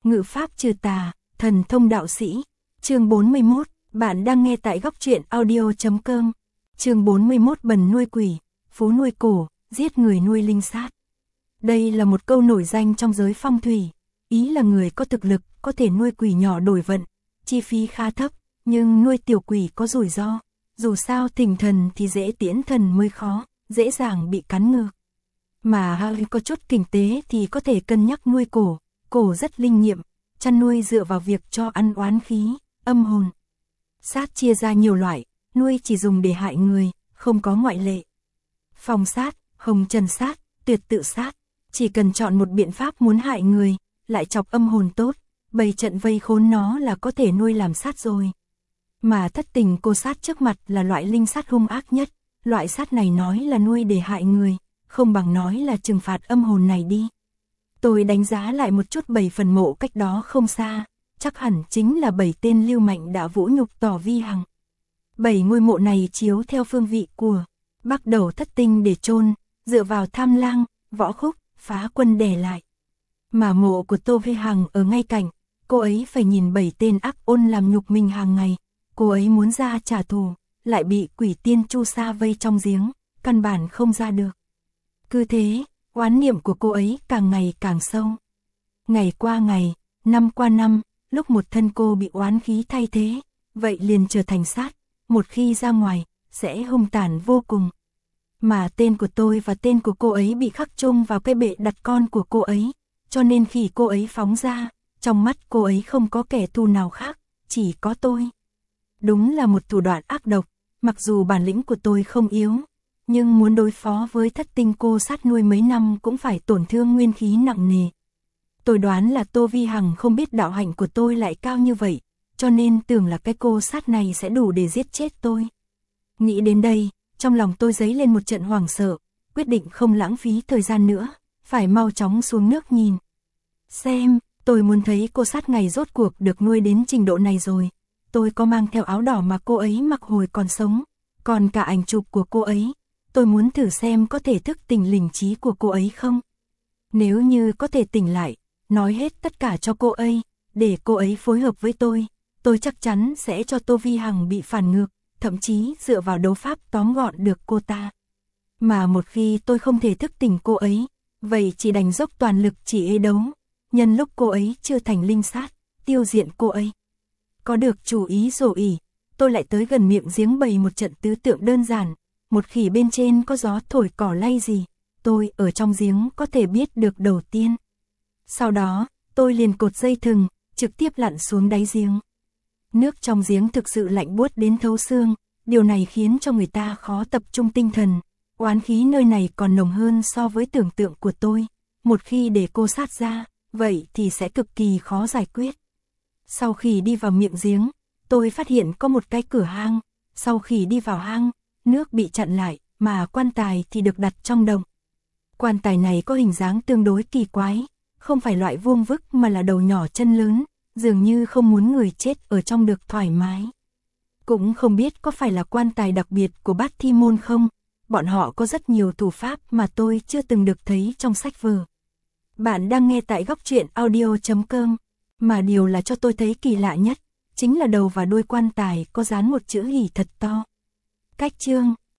Ngự pháp trừ tà, thần thông đạo sĩ. Chương 41, bạn đang nghe tại góc truyện audio.com. Chương 41, bần nuôi quỷ, phú nuôi cổ, giết người nuôi linh sát. Đây là một câu nổi danh trong giới phong thủy, ý là người có thực lực có thể nuôi quỷ nhỏ đổi vận, chi phí khá thấp, nhưng nuôi tiểu quỷ có rủi ro, dù sao thỉnh thần thì dễ tiễn thần mới khó, dễ dàng bị cắn ngược. Mà có chút kinh tế thì có thể cân nhắc nuôi cổ, cổ rất linh nghiệm, chăn nuôi dựa vào việc cho ăn oán khí, âm hồn. Sát chia ra nhiều loại, nuôi chỉ dùng để hại người, không có ngoại lệ. Phong sát, hồng trần sát, tuyệt tự sát, chỉ cần chọn một biện pháp muốn hại người, lại chọc âm hồn tốt, bày trận vây khốn nó là có thể nuôi làm sát rồi. Mà thất tình cô sát trước mặt là loại linh sát hung ác nhất, loại sát này nói là nuôi để hại người, không bằng nói là trừng phạt âm hồn này đi. Tôi đánh giá lại một chút 7 phần mộ cách đó không xa, chắc hẳn chính là 7 tên lưu mạnh đã vũ nhục Tỏ Vi Hằng. 7 ngôi mộ này chiếu theo phương vị của bắt đầu thất tinh để chôn, dựa vào Tham Lang, Võ Khúc, Phá Quân để lại. Mà mộ của Tô Vi Hằng ở ngay cạnh, cô ấy phải nhìn 7 tên ác ôn làm nhục mình hàng ngày, cô ấy muốn ra trả thù, lại bị quỷ tiên Chu Sa vây trong giếng, căn bản không ra được. Cứ thế, oán niệm của cô ấy càng ngày càng sâu. Ngày qua ngày, năm qua năm, lúc một thân cô bị oán khí thay thế, vậy liền trở thành sát, một khi ra ngoài, sẽ hung tàn vô cùng. Mà tên của tôi và tên của cô ấy bị khắc chung vào cái bệ đặt con của cô ấy, cho nên khi cô ấy phóng ra, trong mắt cô ấy không có kẻ thù nào khác, chỉ có tôi. Đúng là một thủ đoạn ác độc, mặc dù bản lĩnh của tôi không yếu, nhưng muốn đối phó với thất tinh cô sát nuôi mấy năm cũng phải tổn thương nguyên khí nặng nề. Tôi đoán là Tô Vi Hằng không biết đạo hạnh của tôi lại cao như vậy, cho nên tưởng là cái cô sát này sẽ đủ để giết chết tôi. Nghĩ đến đây, trong lòng tôi dấy lên một trận hoảng sợ, quyết định không lãng phí thời gian nữa, phải mau chóng xuống nước nhìn. Xem, tôi muốn thấy cô sát này rốt cuộc được nuôi đến trình độ này rồi. Tôi có mang theo áo đỏ mà cô ấy mặc hồi còn sống, còn cả ảnh chụp của cô ấy. Tôi muốn thử xem có thể thức tỉnh linh trí của cô ấy không. Nếu như có thể tỉnh lại, nói hết tất cả cho cô ấy, để cô ấy phối hợp với tôi chắc chắn sẽ cho Tô Vi Hằng bị phản ngược, thậm chí dựa vào đấu pháp tóm gọn được cô ta. Mà một khi tôi không thể thức tỉnh cô ấy, vậy chỉ đành dốc toàn lực chỉ ê đấu, nhân lúc cô ấy chưa thành linh sát, tiêu diệt cô ấy. Có được chủ ý rồi, tôi lại tới gần miệng giếng bày một trận tứ tượng đơn giản. Một khi bên trên có gió thổi cỏ lay gì, tôi ở trong giếng có thể biết được đầu tiên. Sau đó, tôi liền cột dây thừng, trực tiếp lặn xuống đáy giếng. Nước trong giếng thực sự lạnh buốt đến thấu xương, điều này khiến cho người ta khó tập trung tinh thần. Oán khí nơi này còn nồng hơn so với tưởng tượng của tôi. Một khi để cô sát ra, vậy thì sẽ cực kỳ khó giải quyết. Sau khi đi vào miệng giếng, tôi phát hiện có một cái cửa hang. Sau khi đi vào hang, nước bị chặn lại, mà quan tài thì được đặt trong động. Quan tài này có hình dáng tương đối kỳ quái, không phải loại vuông vức mà là đầu nhỏ chân lớn, dường như không muốn người chết ở trong được thoải mái. Cũng không biết có phải là quan tài đặc biệt của Bát Thi Môn không, bọn họ có rất nhiều thủ pháp mà tôi chưa từng được thấy trong sách vở. Bạn đang nghe tại góc truyện audio.com, mà điều là cho tôi thấy kỳ lạ nhất, chính là đầu và đuôi quan tài có dán một chữ Hỷ thật to. Cách chương